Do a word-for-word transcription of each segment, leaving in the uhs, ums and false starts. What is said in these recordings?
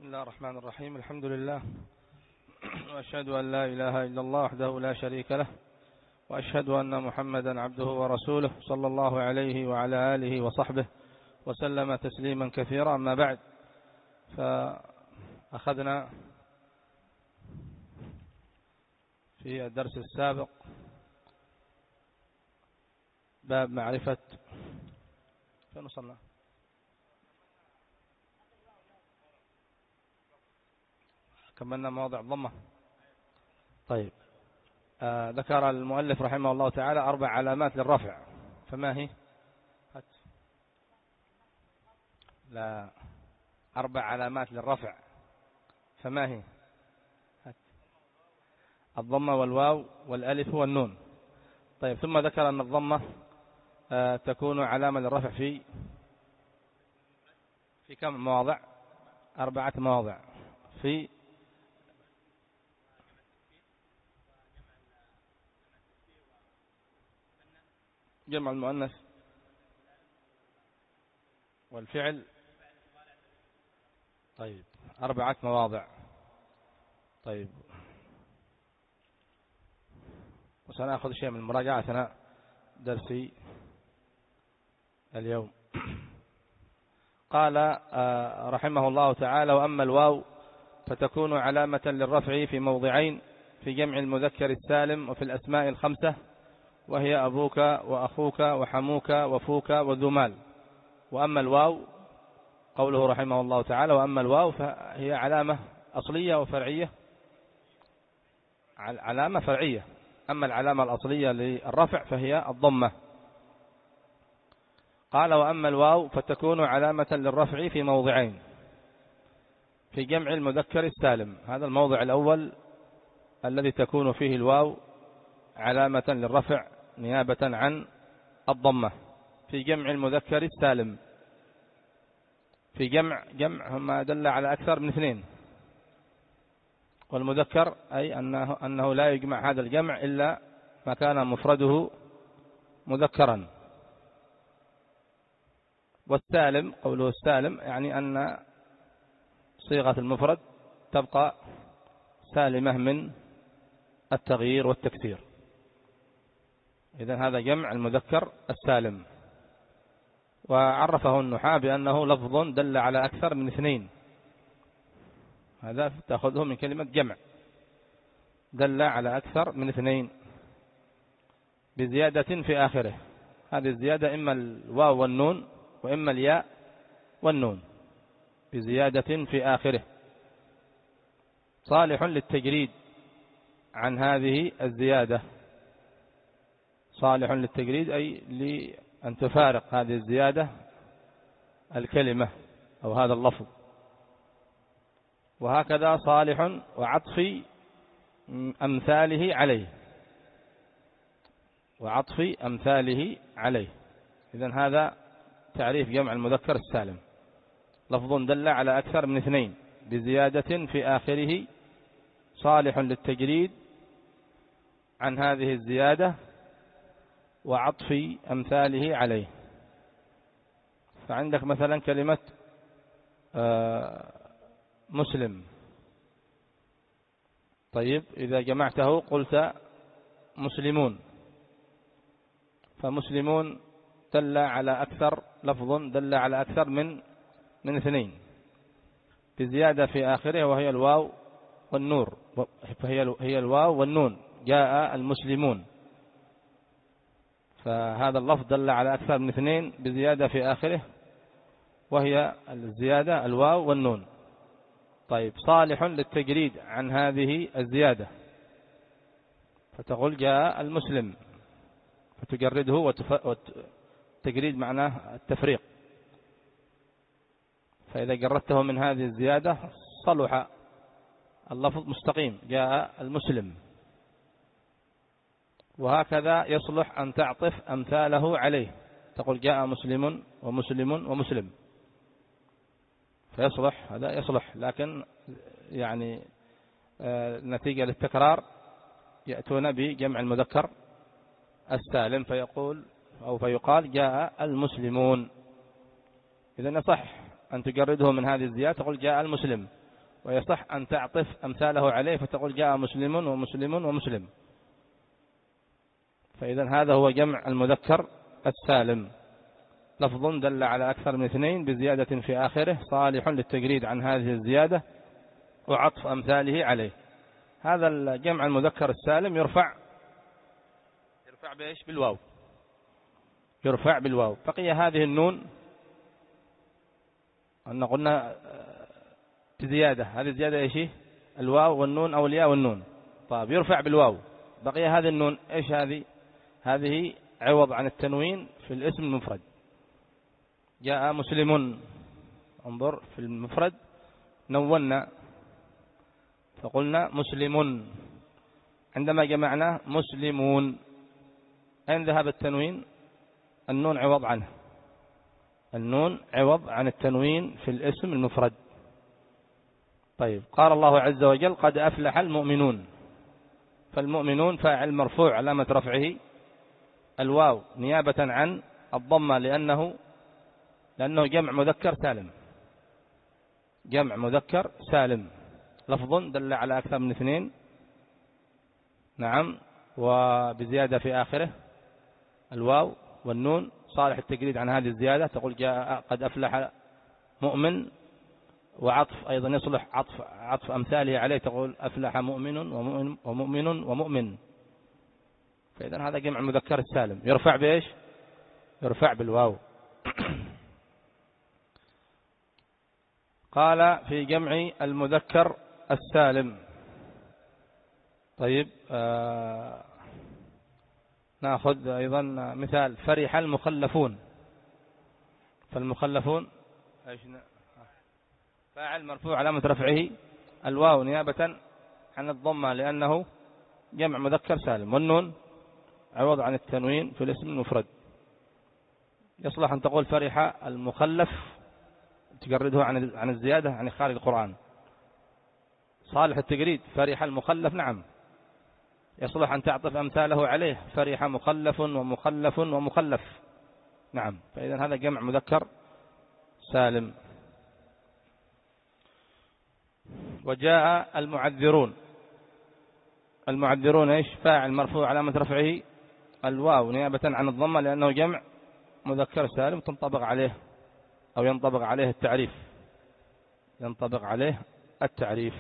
بسم الله الرحمن الرحيم. الحمد لله، وأشهد أن لا إله إلا الله وحده لا شريك له، وأشهد أن محمدا عبده ورسوله صلى الله عليه وعلى آله وصحبه وسلم تسليما كثيرا. أما بعد، فأخذنا في الدرس السابق باب معرفة فين وصلنا؟ كملنا مواضع الضمة. طيب، آه ذكر المؤلف رحمه الله تعالى أربع علامات للرفع، فما هي؟ هات. لا، أربع علامات للرفع، فما هي؟ هات. الضمة والواو والألف والنون. طيب، ثم ذكر أن الضمة آه تكون علامة للرفع في في كم مواضع؟ أربعة مواضع. في جمع المؤنث والفعل. طيب، أربعة مواضع. طيب، وسنأخذ شيء من المراجعة أثناء درسي اليوم. قال رحمه الله تعالى: وأما الواو فتكون علامة للرفع في موضعين، في جمع المذكر السالم وفي الأسماء الخمسة، وهي أبوك وأخوك وحموك وفوك وذو مال. وأما الواو، قوله رحمه الله تعالى: وأما الواو فهي علامة أصلية وفرعية. علامة فرعية. أما العلامة الأصلية للرفع فهي الضمة. قال: وأما الواو فتكون علامة للرفع في موضعين، في جمع المذكر السالم. هذا الموضع الأول الذي تكون فيه الواو علامة للرفع نيابة عن الضمة، في جمع المذكر السالم. في جمع جمع ما دل على أكثر من اثنين، والمذكر أي أنه, أنه لا يجمع هذا الجمع إلا ما كان مفرده مذكرا. والسالم، قوله السالم يعني أن صيغة المفرد تبقى سالمة من التغيير والتكسير. إذن هذا جمع المذكر السالم. وعرفه النحاة بأنه لفظ دل على أكثر من اثنين. هذا تأخذه من كلمة جمع، دل على أكثر من اثنين بزيادة في آخره. هذه الزيادة إما الواو والنون، وإما الياء والنون، بزيادة في آخره. صالح للتجريد عن هذه الزيادة. صالح للتجريد أي لأن تفارق هذه الزيادة الكلمة أو هذا اللفظ. وهكذا صالح وعطف أمثاله عليه، وعطف أمثاله عليه. إذن هذا تعريف جمع المذكر السالم: لفظ دل على أكثر من اثنين بزيادة في آخره، صالح للتجريد عن هذه الزيادة، وعطف أمثاله عليه. فعندك مثلا كلمة مسلم. طيب، إذا جمعته قلت مسلمون، فمسلمون دل على أكثر، لفظ دل على أكثر من من اثنين بزيادة في آخره، وهي الواو والنور، فهي هي الواو والنون. جاء المسلمون، فهذا اللفظ دل على أكثر من اثنين بزيادة في آخره، وهي الزيادة الواو والنون. طيب، صالح للتجريد عن هذه الزيادة، فتقول جاء المسلم، فتجرده، والتجريد معناه التفريق. فإذا جردته من هذه الزيادة صلح اللفظ مستقيم، جاء المسلم. وهكذا يصلح أن تعطف أمثاله عليه، تقول جاء مسلم ومسلم ومسلم، فيصلح، هذا يصلح. لكن يعني نتيجة للتكرار يأتون بجمع المذكر السالم، فيقول أو فيقال جاء المسلمون. إذن يصح أن تجرده من هذه الزيادة، تقول جاء المسلم، ويصح أن تعطف أمثاله عليه فتقول جاء مسلم ومسلم ومسلم. فإذا هذا هو جمع المذكر السالم، لفظ دل على أكثر من اثنين بزيادة في آخره صالح للتجريد عن هذه الزيادة وعطف أمثاله عليه. هذا الجمع المذكر السالم يرفع يرفع بإيش؟ بالواو، يرفع بالواو. بقي هذه النون أن قلنا بزيادة، هذه الزيادة إيش؟ الواو والنون أو الياء والنون. طيب يرفع بالواو. بقي هذه النون إيش هذه؟ هذه عوض عن التنوين في الاسم المفرد. جاء مسلم، انظر في المفرد نونا فقلنا مسلم، عندما جمعناه مسلمون. أين ذهب التنوين؟ النون عوض عنه، النون عوض عن التنوين في الاسم المفرد. طيب قال الله عز وجل قد أفلح المؤمنون، فالمؤمنون فاعل مرفوع علامة رفعه الواو نيابة عن الضمة لأنه لأنه جمع مذكر سالم، جمع مذكر سالم، لفظ دل على أكثر من اثنين. نعم، وبزيادة في آخره الواو والنون صالح التجريد عن هذه الزيادة، تقول جاء قد أفلح مؤمن، وعطف أيضا يصلح عطف عطف أمثاله عليه، تقول أفلح مؤمن ومؤمن ومؤمن ومؤمن. فإذا هذا جمع المذكر السالم يرفع بإيش؟ يرفع بالواو. قال في جمع المذكر السالم. طيب آه نأخذ أيضا مثال فرح المخلفون، فالمخلفون فاعل مرفوع علامة رفعه الواو نيابة عن الضمة لأنه جمع مذكر سالم، والنون عوض عن التنوين في الاسم المفرد. يصلح أن تقول فرح المخلف تجرده عن عن الزيادة عن خارج القرآن، صالح التجريد فرح المخلف. نعم، يصلح أن تعطف أمثاله عليه فرح مخلف ومخلف ومخلف. نعم، فإذا هذا جمع مذكر سالم. وجاء المعذرون، المعذرون إيش؟ فاعل مرفوع علامة رفعه الواو نيابة عن الضمة لأنه جمع مذكر سالم تنطبق عليه أو ينطبق عليه التعريف، ينطبق عليه التعريف.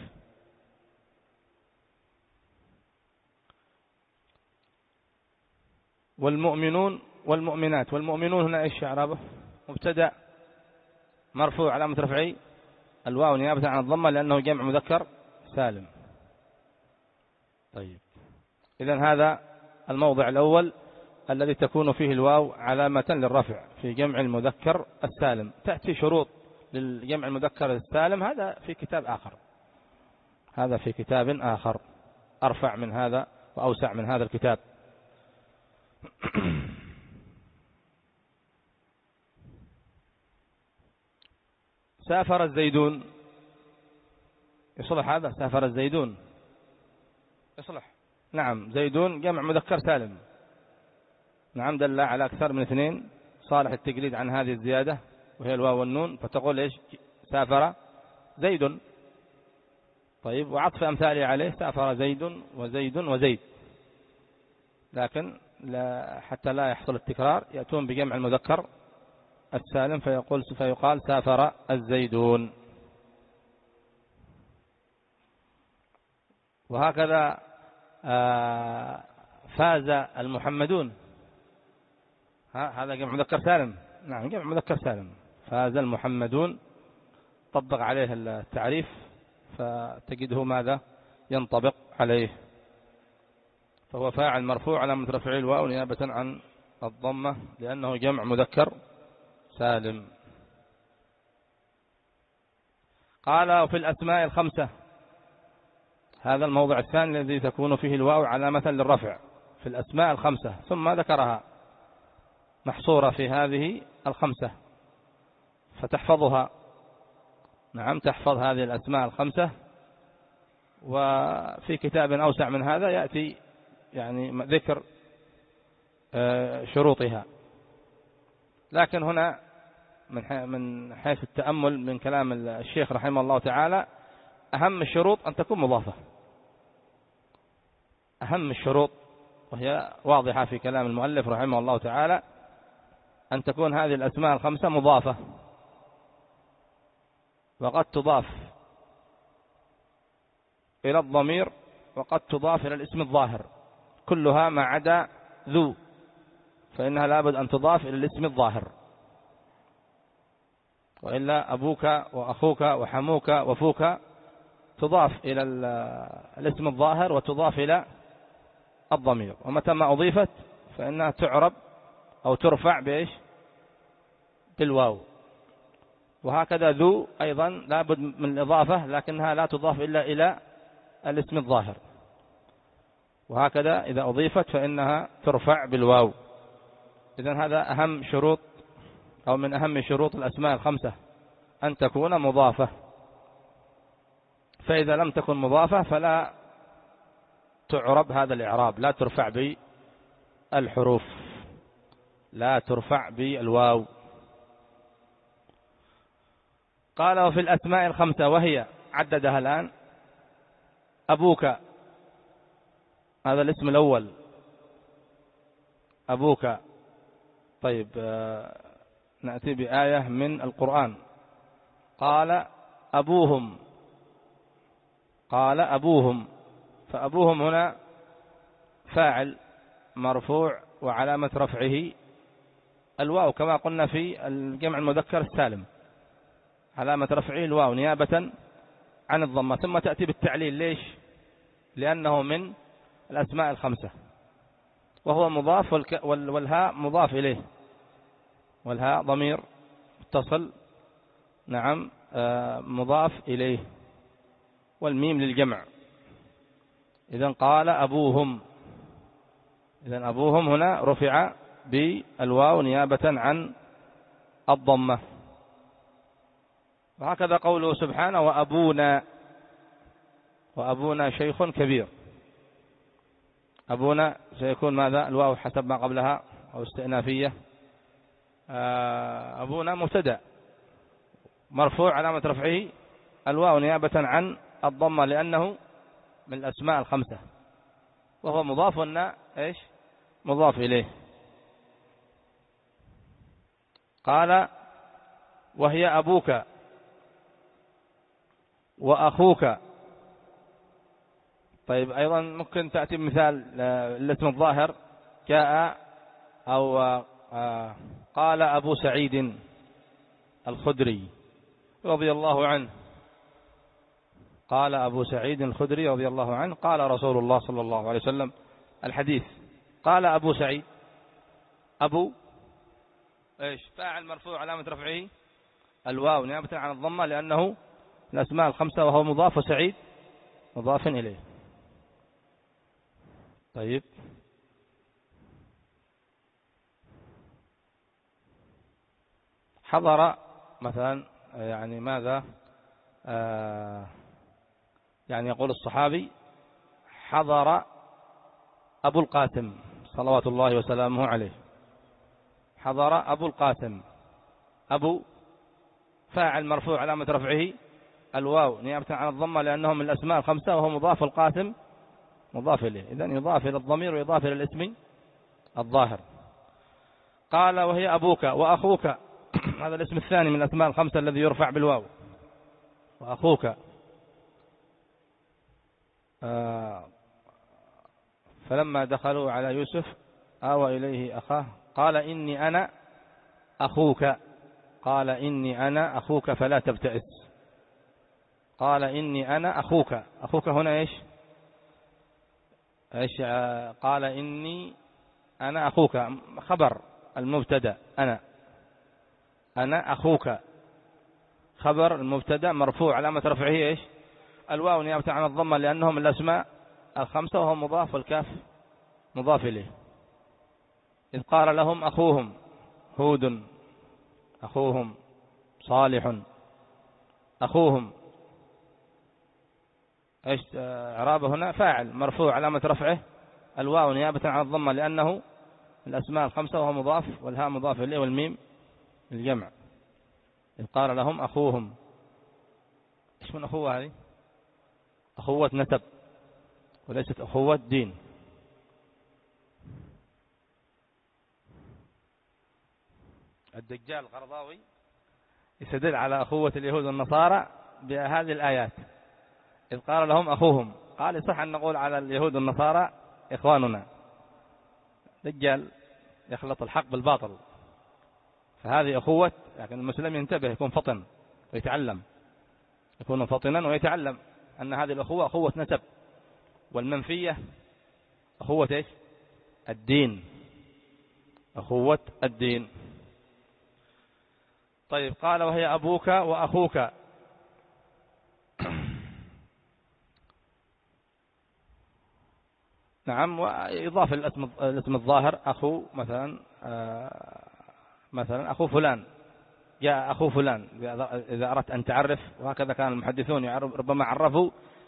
والمؤمنون والمؤمنات، والمؤمنون هنا إيش إعرابه؟ مبتدأ مرفوع علامة رفعه الواو نيابة عن الضمة لأنه جمع مذكر سالم. طيب إذن هذا الموضع الأول الذي تكون فيه الواو علامة للرفع في جمع المذكر السالم. تأتي شروط للجمع المذكر السالم، هذا في كتاب آخر، هذا في كتاب آخر أرفع من هذا وأوسع من هذا الكتاب. سافر الزيدون، يصلح هذا؟ سافر الزيدون يصلح. نعم، زيدون جمع مذكر سالم، نعم دل على أكثر من اثنين صالح التجريد عن هذه الزيادة وهي الواو والنون، فتقول إيش؟ سافر زيد. طيب وعطف أمثاله عليه سافر زيد وزيد وزيد، لكن لا حتى لا يحصل التكرار يأتون بجمع المذكر السالم فيقول فيقال سافر الزيدون. وهكذا فاز المحمدون، هذا جمع مذكر سالم. نعم جمع مذكر سالم، فاز المحمدون طبق عليه التعريف فتجده ماذا؟ ينطبق عليه، فهو فاعل مرفوع علامة رفعه الواو نيابة عن الضمة لأنه جمع مذكر سالم. قال وفي الأسماء الخمسة، هذا الموضع الثاني الذي تكون فيه الواو علامة للرفع في الأسماء الخمسة، ثم ذكرها محصورة في هذه الخمسة فتحفظها. نعم تحفظ هذه الأسماء الخمسة، وفي كتاب أوسع من هذا يأتي يعني ذكر شروطها، لكن هنا من حيث التأمل من كلام الشيخ رحمه الله تعالى أهم الشروط أن تكون مضافة، أهم الشروط، وهي واضحة في كلام المؤلف رحمه الله تعالى، أن تكون هذه الأسماء الخمسة مضافة. وقد تضاف إلى الضمير وقد تضاف إلى الاسم الظاهر، كلها ما عدا ذو، فإنها لابد أن تضاف إلى الاسم الظاهر، وإلا أبوك وأخوك وحموك وفوك تضاف إلى الاسم الظاهر وتضاف إلى الضمير، ومتى ما أضيفت فإنها تعرب أو ترفع بإيش؟ بالواو. وهكذا ذو أيضا لابد من الإضافة، لكنها لا تضاف إلا إلى الاسم الظاهر، وهكذا إذا أضيفت فإنها ترفع بالواو. إذن هذا أهم شروط أو من أهم شروط الأسماء الخمسة، أن تكون مضافة. فإذا لم تكن مضافة فلا تعرب هذا الإعراب، لا ترفع بالحروف، لا ترفع بالواو. قال وفي الأسماء الخمسة، وهي عددها الآن: أبوك، هذا الاسم الأول، أبوك. طيب نأتي بآية من القرآن. قال أبوهم، قال أبوهم، فأبوهم هنا فاعل مرفوع وعلامة رفعه الواو، كما قلنا في الجمع المذكر السالم، علامة رفعه الواو نيابة عن الضمة، ثم تأتي بالتعليل. ليش؟ لأنه من الأسماء الخمسة، وهو مضاف، والهاء مضاف إليه، والهاء ضمير متصل، نعم مضاف إليه، والميم للجمع. إذن قال أبوهم، إذن أبوهم هنا رفع بالواو نيابة عن الضمة. وهكذا قوله سبحانه: وأبونا، وأبونا شيخ كبير. أبونا سيكون ماذا؟ الواو حسب ما قبلها أو استئنافية. أبونا مبتدأ مرفوع علامة رفعه الواو نيابة عن الضمة، لأنه من الأسماء الخمسة، وهو مضاف لنا إيش؟ مضاف إليه. قال وهي أبوك وأخوك. طيب أيضا ممكن تأتي مثال الاسم الظاهر: جاء أو قال أبو سعيد الخدري رضي الله عنه، قال أبو سعيد الخدري رضي الله عنه، قال رسول الله صلى الله عليه وسلم، الحديث. قال أبو سعيد، أبو إيش؟ فاعل مرفوع علامة رفعه الواو نيابة عن الضمة، لأنه الأسماء الخمسة، وهو مضاف، وسعيد مضاف إليه. طيب حضر مثلا، يعني ماذا؟ آه يعني يقول الصحابي: حضر أبو القاسم صلوات الله وسلامه عليه. حضر أبو القاسم، أبو فاعل مرفوع علامة رفعه الواو نيابة عن الضمة، لأنه من الأسماء الخمسة، وهو مضاف، القاسم مضاف إليه، إذن يضاف إلى الضمير ويضاف إلى الاسم الظاهر. قال وهي أبوك وأخوك، هذا الاسم الثاني من الأسماء الخمسة الذي يرفع بالواو، وأخوك. آه فلما دخلوا على يوسف آوى إليه أخاه قال إني أنا أخوك، قال إني أنا أخوك فلا تبتئس. قال إني أنا أخوك، أخوك هنا إيش؟ إيش؟ قال إني أنا أخوك، خبر المبتدأ أنا، أنا أخوك، خبر المبتدأ مرفوع علامة رفعه إيش؟ الواو نيابة عن الضمة، لأنه من الأسماء الخمسة، وهو مضاف، والكاف مضاف إليه. إذ قال لهم أخوهم هود، أخوهم صالح، أخوهم إيش؟ إعرابه هنا فاعل مرفوع علامة رفعه الواو نيابة عن الضمة، لأنه الأسماء الخمسة، وهو مضاف، والهاء مضاف إليه، والميم الجمع. إذ قال لهم أخوهم، إيش من أخوة هذه؟ أخوة نسب وليست أخوة دين. الدجال القرضاوي يستدل على أخوة اليهود والنصارى بهذه الآيات، إذ قال لهم أخوهم، قال يصح أن نقول على اليهود والنصارى إخواننا. دجال يخلط الحق بالباطل، فهذه أخوة، لكن المسلم ينتبه، يكون فطن ويتعلم، يكون فطنا ويتعلم أن هذه الأخوة أخوة نسب، والمنفية أخوة إيش؟ الدين، أخوة الدين. طيب قال وهي أبوك وأخوك. نعم، وإضافة الاسم الظاهر أخو، مثلا مثلا أخو فلان، جاء أخو فلان إذا أردت أن تعرف، وهكذا كان المحدثون ربما عرفوا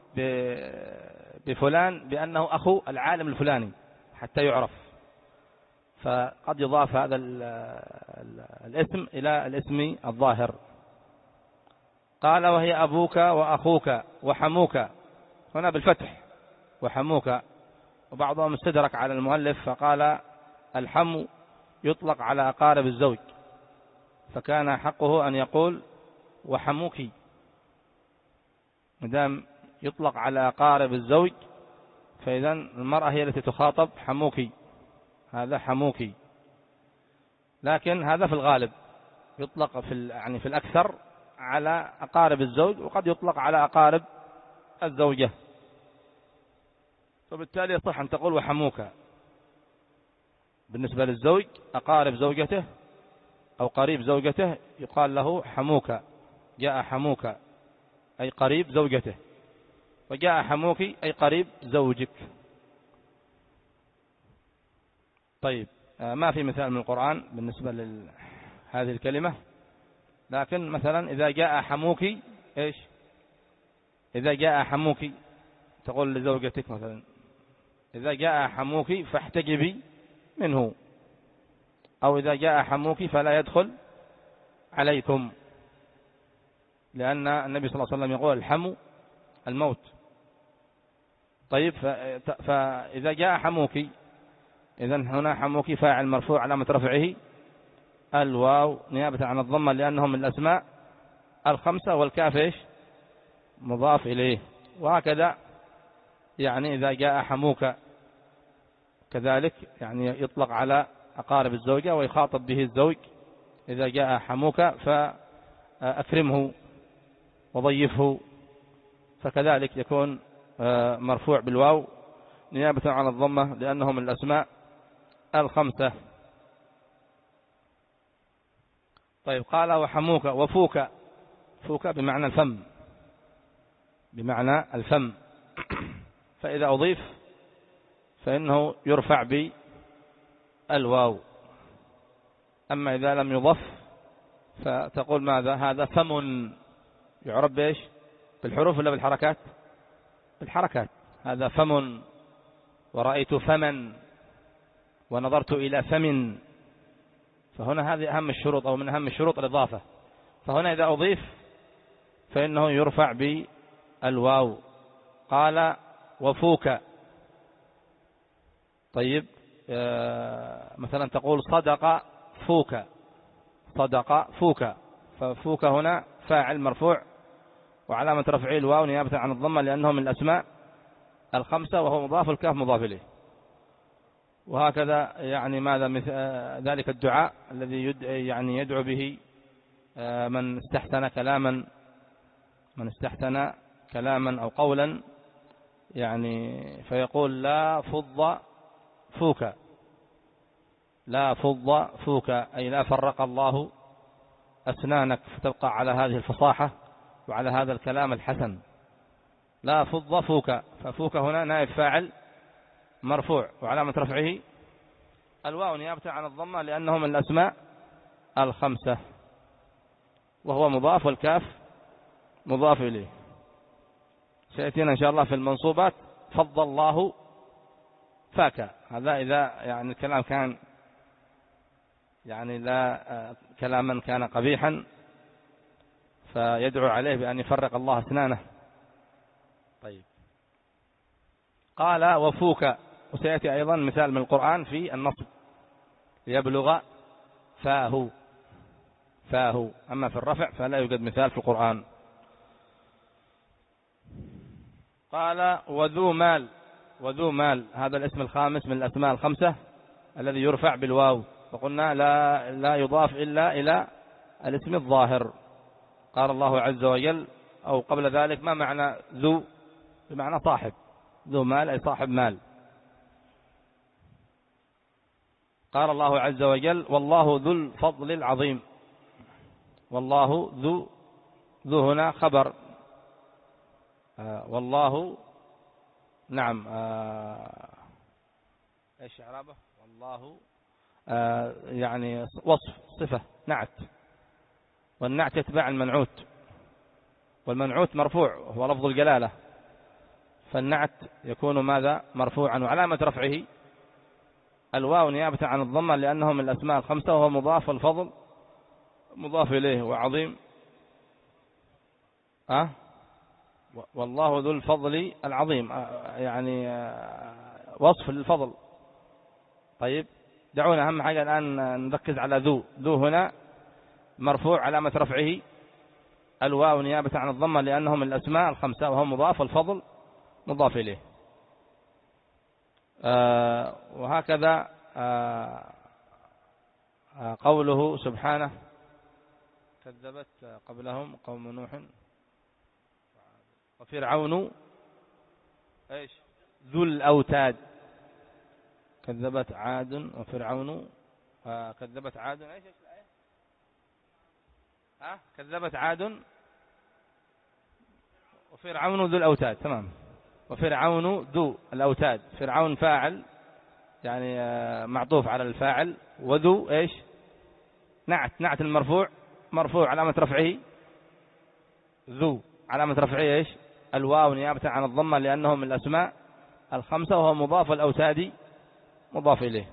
بفلان بأنه أخو العالم الفلاني حتى يعرف، فقد يضاف هذا الاسم إلى الاسم الظاهر. قال وهي أبوك وأخوك وحموك، هنا بالفتح وحموك، وبعضهم استدرك على المؤلف فقال الحم يطلق على أقارب الزوج، فكان حقه أن يقول وحموك، مدام يطلق على أقارب الزوج فإذا المرأة هي التي تخاطب حموك، هذا حموك. لكن هذا في الغالب يطلق في يعني في الأكثر على أقارب الزوج، وقد يطلق على أقارب الزوجة، فبالتالي يصح أن تقول وحموك. بالنسبة للزوج أقارب زوجته أو قريب زوجته يقال له حموك، جاء حموك أي قريب زوجته، وجاء حموك أي قريب زوجك. طيب ما في مثال من القرآن بالنسبة لهذه الكلمة، لكن مثلا إذا جاء حموك إيش؟ إذا جاء حموك تقول لزوجتك مثلا إذا جاء حموك فاحتجبي منه، أو إذا جاء حموك فلا يدخل عليكم، لأن النبي صلى الله عليه وسلم يقول الحمو الموت. طيب فإذا جاء حموك، إذن هنا حموك فاعل مرفوع علامة رفعه الواو نيابة عن الضمة لأنهم من الأسماء الخمسة، والكاف إيش؟ مضاف إليه. وهكذا يعني إذا جاء حموك كذلك يعني يطلق على أقارب الزوجة ويخاطب به الزوج، إذا جاء حموك فأكرمه وضيفه، فكذلك يكون مرفوع بالواو نيابة عن الضمة لأنه من الأسماء الخمسة. طيب قال وحموك وفوك، فوك بمعنى الفم، بمعنى الفم، فإذا أضيف فإنه يرفع بالواو، أما إذا لم يضف فتقول ماذا؟ هذا فم، يعرب بإيش؟ بالحروف ولا بالحركات؟ بالحركات، هذا فم، ورأيت فمن، ونظرت إلى فم، فهنا هذه أهم الشروط أو من أهم الشروط الإضافة، فهنا إذا أضيف فإنه يرفع بالواو. قال وفوك، طيب مثلا تقول صدق فوك، صدق فوك، ففوك هنا فاعل مرفوع وعلامة رفعه الواو نيابة عن الضمة لأنه من الأسماء الخمسة، وهو مضاف، الكاف مضاف إليه. وهكذا يعني ماذا مثل ذلك الدعاء الذي يد يعني يدعو به من استحسن كلاما، من استحسن كلاما أو قولا، يعني فيقول لا فض فوك، لا فض فوك أي لا فرق الله أسنانك فتبقى على هذه الفصاحة وعلى هذا الكلام الحسن، لا فض فوك، ففوك هنا نائب فاعل مرفوع وعلامة رفعه الواو نيابة عن الضمة لأنه من الأسماء الخمسة، وهو مضاف، والكاف مضاف إليه. سيأتينا إن شاء الله في المنصوبات فضل الله فاك، هذا إذا يعني الكلام كان يعني لا كلاما كان قبيحا فيدعو عليه بأن يفرق الله أسنانه. طيب قال وفوك، وسيأتي أيضا مثال من القرآن في النصب ليبلغ فاه فاه، أما في الرفع فلا يوجد مثال في القرآن. قال وذو مال، وذو مال هذا الاسم الخامس من الأسماء الخمسة الذي يرفع بالواو، وقلنا لا, لا يضاف إلا إلى الاسم الظاهر. قال الله عز وجل أو قبل ذلك ما معنى ذو؟ بمعنى صاحب، ذو مال أي صاحب مال. قال الله عز وجل والله ذو الفضل العظيم، والله ذو، ذو هنا خبر، آه والله نعم آه ايش اعرابه؟ والله آه يعني وصف صفة نعت، والنعت يتبع المنعوت، والمنعوت مرفوع هو لفظ الجلالة، فالنعت يكون ماذا؟ مرفوعا، وعلامة رفعه الواو نيابة عن الضمة لأنه من الأسماء الخمسة، وهو مضاف، الفضل مضاف إليه، وعظيم أه؟ والله ذو الفضل العظيم أه يعني أه وصف للفضل. طيب دعونا أهم حاجة الآن نركز على ذو. ذو هنا مرفوع علامة رفعه الواو نيابة عن الضمة لأنه من الأسماء الخمسة، وهو مضاف، الفضل مضاف إليه. أه وهكذا أه قوله سبحانه كذبت قبلهم قوم نوح وفرعون ايش ذو الأوتاد، كذبت عاد وفرعون آه كذبت عاد ايش ايش الآية؟ آه كذبت عاد وفرعون ذو الأوتاد، تمام. وفرعون ذو الأوتاد، فرعون فاعل يعني آه معطوف على الفاعل، وذو ايش؟ نعت، نعت المرفوع، مرفوع علامة رفعه ذو، علامة رفعه ايش؟ الواو نيابة عن الضمة لأنه من الأسماء الخمسة، وهو مضاف، الأوتاد مضاف إليه.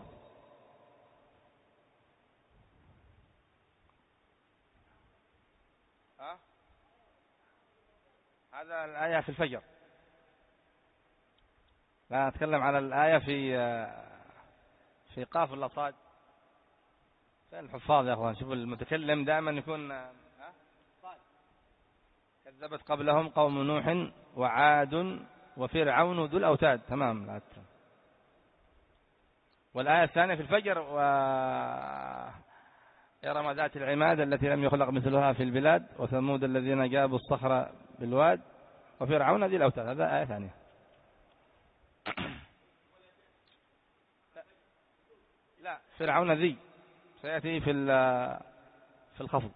ها؟ هذا الآية في الفجر، لا نتكلم على الآية في في قاف ولا صاد؟ فين الحفاظ يا أخوان؟ شوفوا المتكلم دائما يكون صاد. كذبت قبلهم قوم نوح وعاد وفرعون ذو الأوتاد، تمام. لا تتكلم. والآية الثانية في الفجر و إرم ذات العماد التي لم يخلق مثلها في البلاد وثمود الذين جابوا الصخر بالواد وفرعون ذي الأوتاد، هذا آية ثانية. لا فرعون ذي سيأتي في في الخفض.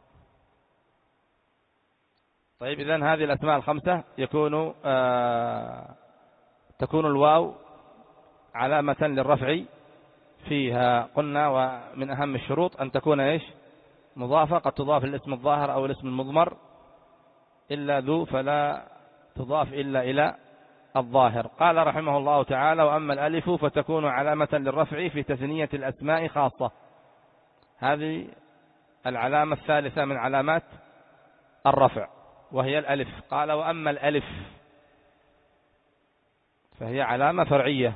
طيب إذن هذه الأسماء الخمسة يكون آه تكون الواو علامة للرفع فيها. قلنا ومن أهم الشروط أن تكون إيش؟ مضافة، قد تضاف الاسم الظاهر أو الاسم المضمر، إلا ذو فلا تضاف إلا إلى الظاهر. قال رحمه الله تعالى وأما الألف فتكون علامة للرفع في تثنية الأسماء خاصة. هذه العلامة الثالثة من علامات الرفع وهي الألف. قال وأما الألف فهي علامة فرعية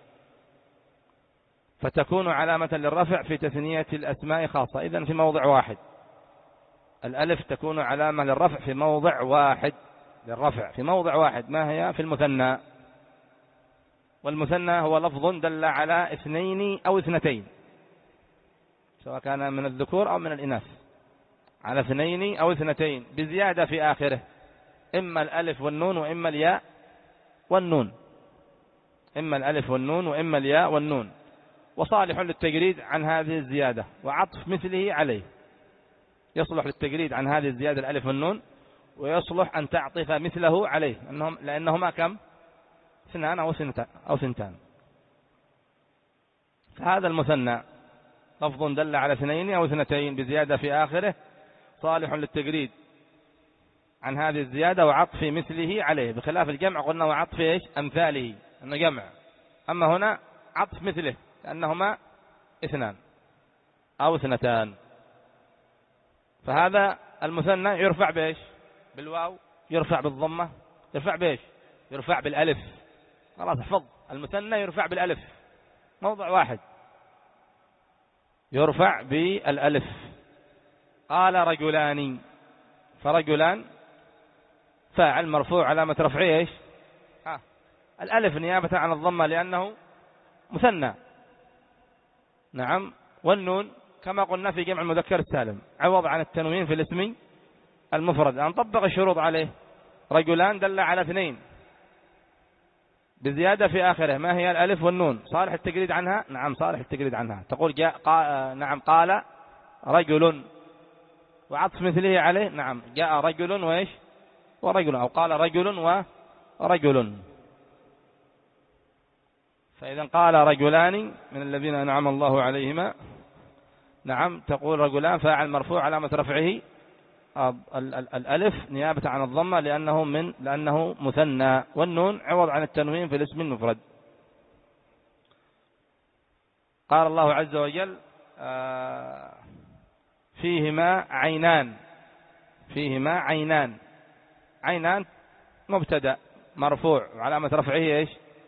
فتكون علامة للرفع في تثنية الأسماء خاصة. إذن في موضع واحد الألف تكون علامة للرفع في موضع واحد، للرفع في موضع واحد، ما هي؟ في المثنى. والمثنى هو لفظ دل على اثنين أو اثنتين، سواء كان من الذكور أو من الإناث، على اثنين أو اثنتين بزيادة في آخره، إما الألف والنون وإما الياء والنون، إما الألف والنون وإما الياء والنون، وصالح للتجريد عن هذه الزيادة وعطف مثله عليه. يصلح للتجريد عن هذه الزيادة الألف والنون، ويصلح أن تعطف مثله عليه، أنهم لأنهما كم؟ اثنان أو سنتان أو سنتان. فهذا المثنى لفظ دل على اثنين أو اثنتين بزيادة في آخره، صالح للتجريد عن هذه الزيادة وعطف مثله عليه، بخلاف الجمع قلنا وعطف إيش؟ أمثاله، أنه جمع. أما هنا عطف مثله لأنهما اثنان أو اثنتان. فهذا المثنى يرفع بإيش؟ بالواو، يرفع بالضمة، يرفع بإيش؟ يرفع بالألف. خلاص احفظ المثنى يرفع بالألف، موضع واحد يرفع بالألف. قال رجلان، فرجلان فاعل مرفوع علامة رفعه ايش؟ ها الألف نيابة عن الضمة لأنه مثنى. نعم. والنون كما قلنا في جمع المذكر السالم عوض عن التنوين في الاسم المفرد. أن طبق الشروط عليه. رجلان دل على اثنين بزيادة في آخره، ما هي؟ الألف والنون. صالح التجريد عنها؟ نعم صالح التجريد عنها. تقول جاء قا... نعم قال رجل، وعطف مثله عليه. نعم جاء رجل وإيش؟ ورجل، أو قال رجل ورجل. فإذا قال رجلان من الذين أنعم الله عليهما، نعم تقول رجلان فاعل مرفوع علامة رفعه الألف نيابة عن الضمة لأنه من لأنه مثنى، والنون عوض عن التنوين في الاسم المفرد. قال الله عز وجل فيهما عينان، فيهما عينان. عينان مبتدأ مرفوع وعلامة رفعه ايش؟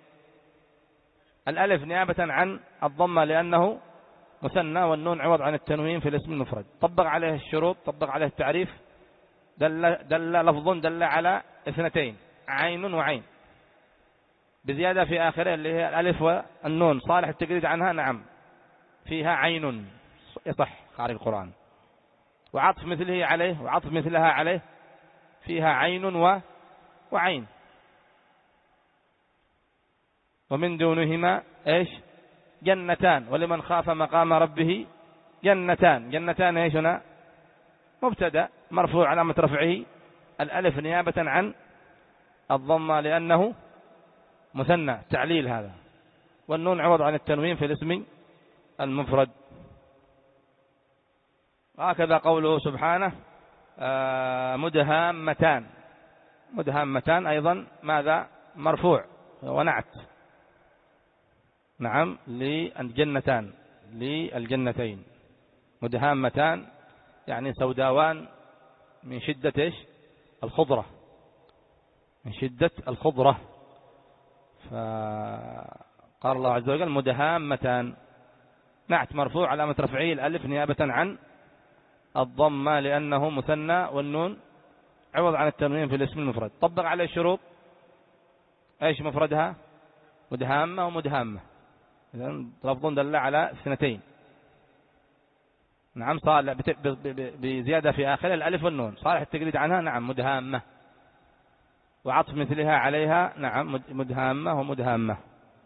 الألف نيابة عن الضمة لأنه مثنى، والنون عوض عن التنوين في الاسم المفرد. طبق عليه الشروط، طبق عليه التعريف. دل, دل لفظ دل على اثنتين، عين وعين، بزيادة في آخره اللي هي الألف والنون. صالح التجريد عنها؟ نعم فيها عين، يصح خارج القرآن. وعطف مثله عليه وعطف مثلها عليه، فيها عين و... وعين. ومن دونهما ايش؟ جنتان، ولمن خاف مقام ربه جنتان. جنتان ايش هنا؟ مبتدا مرفوع علامة رفعه الألف نيابة عن الضمة لأنه مثنى، تعليل هذا. والنون عوض عن التنوين في الاسم المفرد. هكذا قوله سبحانه مدهامتان. مدهامتان أيضا ماذا؟ مرفوع ونعت. نعم للجنتان، للجنتين. مدهامتان يعني سوداوان من شدة إيش؟ الخضرة، من شدة الخضرة. فقال الله عز وجل مدهامتان، نعت مرفوع علامة رفعه الألف نيابة عن الضمة لأنه مثنى، والنون عوض عن التنوين في الاسم المفرد. طبق عليه الشروط. ايش مفردها؟ مدهامة ومدهامة، إذن لفظ دل على اثنتين. نعم صالح بزيادة في آخر الألف والنون. صالح التجريد عنها؟ نعم مدهامة. وعطف مثلها عليها؟ نعم مدهامة ومدهامة.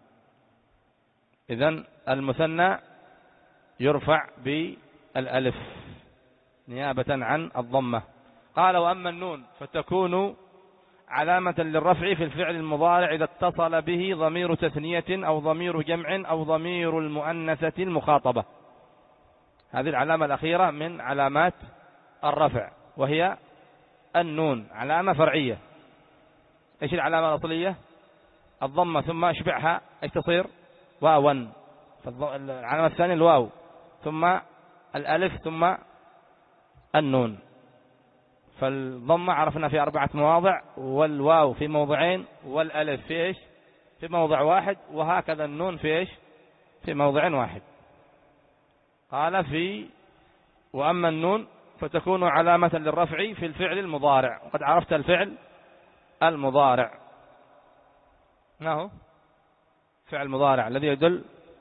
إذن المثنى يرفع بالألف نيابة عن الضمة. قال وأما النون فتكون علامة للرفع في الفعل المضارع إذا اتصل به ضمير تثنية أو ضمير جمع أو ضمير المؤنثة المخاطبة. هذه العلامة الأخيرة من علامات الرفع، وهي النون علامة فرعية. إيش العلامة الأصلية؟ الضمة، ثم اشبعها ايش تصير؟ واوا. العلامة الثانية الواو، ثم الألف، ثم النون. فالضمة عرفنا في أربعة مواضع، والواو في موضعين، والألف في إيش؟ في موضع واحد، وهكذا النون في إيش؟ في موضع واحد. قال في وأما النون فتكون علامة للرفع في الفعل المضارع. وقد عرفت الفعل المضارع ما هو؟ فعل مضارع الذي يدل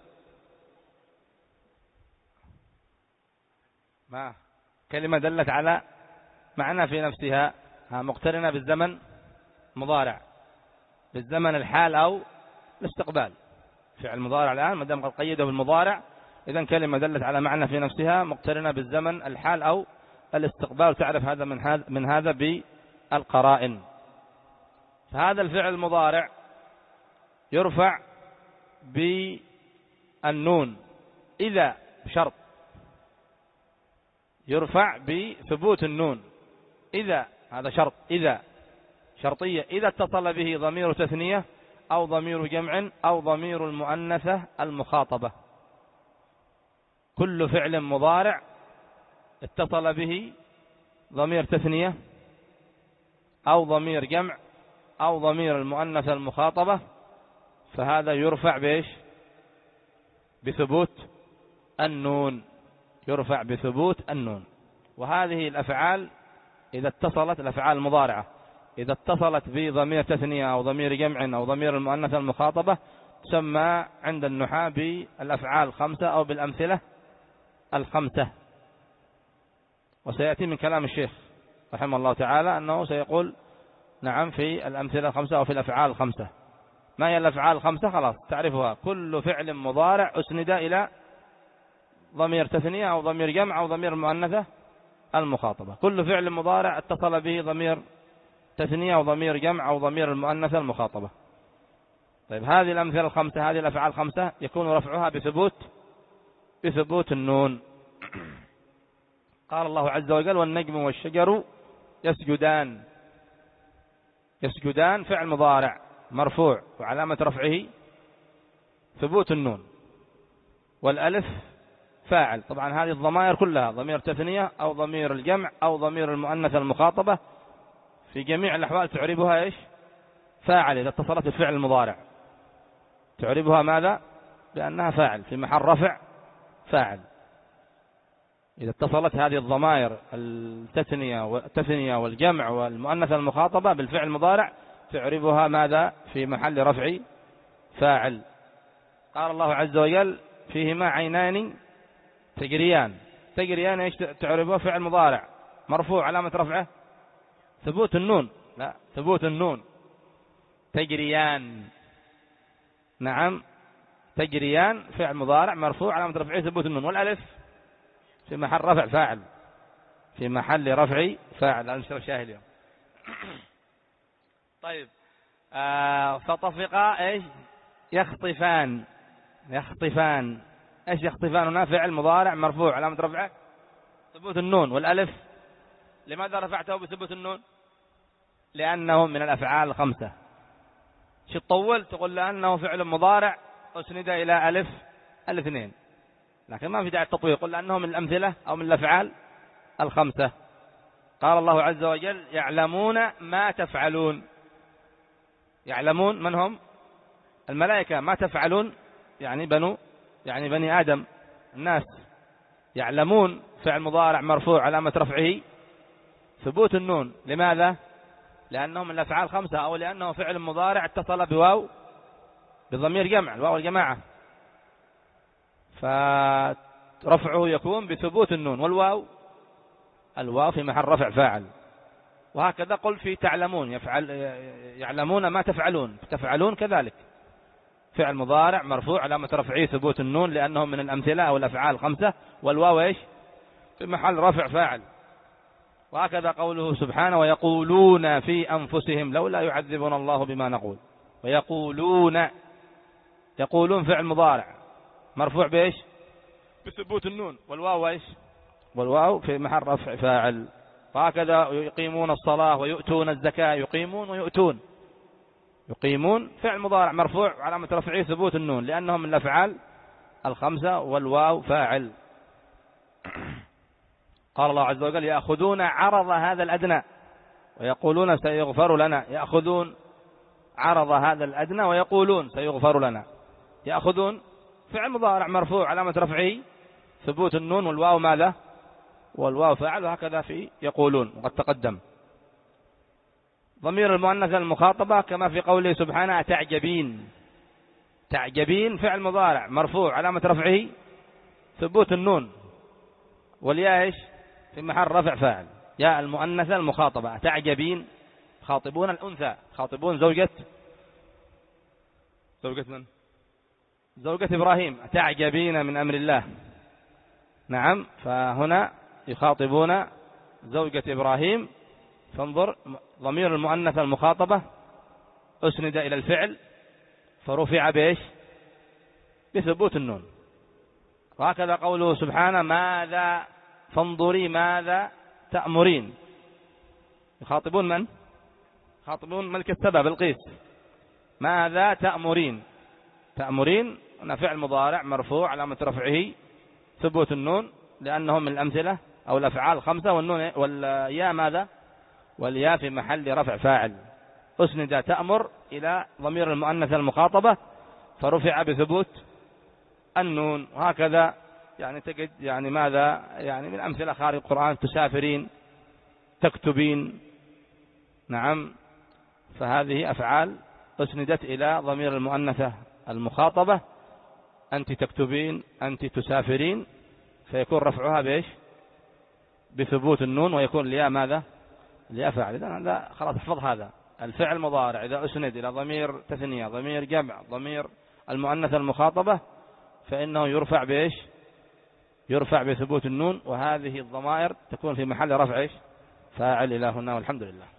ما كلمة دلت على معنى في نفسها مقترنة بالزمن مضارع، بالزمن الحال أو الاستقبال. فعل مضارع الآن ما دام قد قيده بالمضارع، إذن كلمة دلت على معنى في نفسها مقترنة بالزمن الحال أو الاستقبال. تعرف هذا من هذا من هذا بالقرائن. فهذا الفعل المضارع يرفع بالنون إذا شرط، يرفع بثبوت النون إذا، هذا شرط، إذا شرطية، إذا اتصل به ضمير تثنية أو ضمير جمع أو ضمير المؤنثة المخاطبة. كل فعل مضارع اتصل به ضمير تثنية أو ضمير جمع أو ضمير المؤنثة المخاطبة فهذا يرفع بإيش؟ بثبوت النون، يرفع بثبوت النون. وهذه الأفعال إذا اتصلت، الأفعال المضارعة إذا اتصلت بضمير تثنية أو ضمير جمع أو ضمير المؤنث المخاطبة تسمى عند النحاة بالأفعال الخمسة أو بالأمثلة الخمسة. وسيأتي من كلام الشيخ رحمه الله تعالى أنه سيقول نعم في الأمثلة الخمسة أو في الأفعال الخمسة. ما هي الأفعال الخمسة؟ خلاص تعرفها، كل فعل مضارع أسند إلى ضمير تثنية أو ضمير جمع أو ضمير المؤنثة المخاطبة. كل فعل مضارع اتصل به ضمير تثنية أو ضمير جمع أو ضمير المؤنثة المخاطبة. طيب هذه الأمثلة الخمسة، هذه الأفعال الخمسة يكون رفعها بثبوت بثبوت النون. قال الله عز وجل والنجم والشجر يسجدان. يسجدان فعل مضارع مرفوع وعلامة رفعه ثبوت النون، والألف فاعل. طبعا هذه الضمائر كلها ضمير تثنية أو ضمير الجمع أو ضمير المؤنث المخاطبة في جميع الأحوال تعربها إيش؟ فاعل. إذا اتصلت بالفعل المضارع تعربها ماذا؟ بأنها فاعل في محل رفع فاعل. إذا اتصلت هذه الضمائر التثنية والتثنية والجمع والمؤنث المخاطبة بالفعل المضارع تعربها ماذا؟ في محل رفع فاعل. قال الله عز وجل فيهما عينان تجريان. تجريان ايش تعربها؟ فعل مضارع مرفوع علامة رفعه ثبوت النون. لا، ثبوت النون. تجريان، نعم تجريان فعل مضارع مرفوع علامة رفعه ثبوت النون، والألف في محل رفع فاعل، في محل رفع فاعل. هذا مشترك شاهد اليوم. طيب آه فطفقا ايش؟ يخطفان. يخطفان ايش يخطفان هنا؟ فعل مضارع مرفوع علامة رفعه ثبوت النون، والألف لماذا رفعته بثبوت النون؟ لأنه من الأفعال الخمسة. شو تطول تقول لأنه فعل مضارع أسند إلى ألف الاثنين، لكن ما في داعي التطويل، قل لأنه من الأمثلة أو من الأفعال الخمسة. قال الله عز وجل يعلمون ما تفعلون. يعلمون من هم؟ الملائكة. ما تفعلون يعني بنو يعني بني آدم الناس. يعلمون فعل مضارع مرفوع علامة رفعه ثبوت النون. لماذا؟ لأنه من الأفعال خمسة، أو لأنه فعل مضارع اتصل بواو بضمير جمع، الواو الجماعة، فرفعه يكون بثبوت النون، والواو الواو في محل رفع فاعل. وهكذا قل في تعلمون يفعل يعلمون ما تفعلون، تفعلون كذلك فعل مضارع مرفوع علامة رفعه ثبوت النون لأنه من الأمثلة أو الأفعال الخمسة، والواو إيش؟ في محل رفع فاعل. وهكذا قوله سبحانه ويقولون في أنفسهم لولا يعذبنا الله بما نقول. ويقولون، يقولون فعل مضارع مرفوع بإيش؟ بثبوت النون، والواو إيش؟ والواو في محل رفع فاعل. وهكذا يقيمون الصلاة ويؤتون الزكاة. يقيمون ويؤتون. يقيمون فعل مضارع مرفوع علامة رفعه ثبوت النون لأنهم من الأفعال الخمسة، والواو فاعل. قال الله عز وجل يأخذون عرض هذا الأدنى ويقولون سيغفر لنا. يأخذون عرض هذا الأدنى ويقولون سيغفر لنا. يأخذون فعل مضارع مرفوع علامة رفعه ثبوت النون، والواو ماذا؟ والواو فاعل. وهكذا في يقولون وقد تقدم. ضمير المؤنث المخاطبة كما في قوله سبحانه تعجبين. تعجبين فعل مضارع مرفوع علامة رفعه ثبوت النون، والياء ايش؟ في محل رفع فاعل. ياء المؤنثة المخاطبة. تعجبين خاطبون الأنثى، خاطبون زوجة زوجة من؟ زوجة إبراهيم. تعجبين من أمر الله. نعم، فهنا يخاطبون زوجة إبراهيم. فانظر ضمير المؤنث المخاطبة أسند إلى الفعل فرفع بإيش؟ بثبوت النون. وهكذا قوله سبحانه ماذا فانظري ماذا تأمرين. يخاطبون من؟ يخاطبون ملك السبع بلقيس. ماذا تأمرين. تأمرين هنا فعل مضارع مرفوع علامة رفعه ثبوت النون لأنهم من الأمثلة أو الأفعال الخمسة، والنون والياء ماذا؟ والياء في محل رفع فاعل. أسند تأمر إلى ضمير المؤنث المخاطبة فرفع بثبوت النون. وهكذا يعني تجد يعني ماذا يعني من أمثلة خارج القرآن: تسافرين، تكتبين. نعم. فهذه أفعال أسندت إلى ضمير المؤنثة المخاطبة: أنت تكتبين، أنت تسافرين، فيكون رفعها بإيش؟ بثبوت النون، ويكون الياء ماذا؟ الياء فاعل. إذن هذا خلاص احفظ هذا. الفعل المضارع إذا أسند إلى ضمير تثنية، ضمير جمع، ضمير المؤنثة المخاطبة، فإنه يرفع بإيش؟ يرفع بثبوت النون، وهذه الضمائر تكون في محل رفع إيش؟ فاعل. إلى هنا والحمد لله.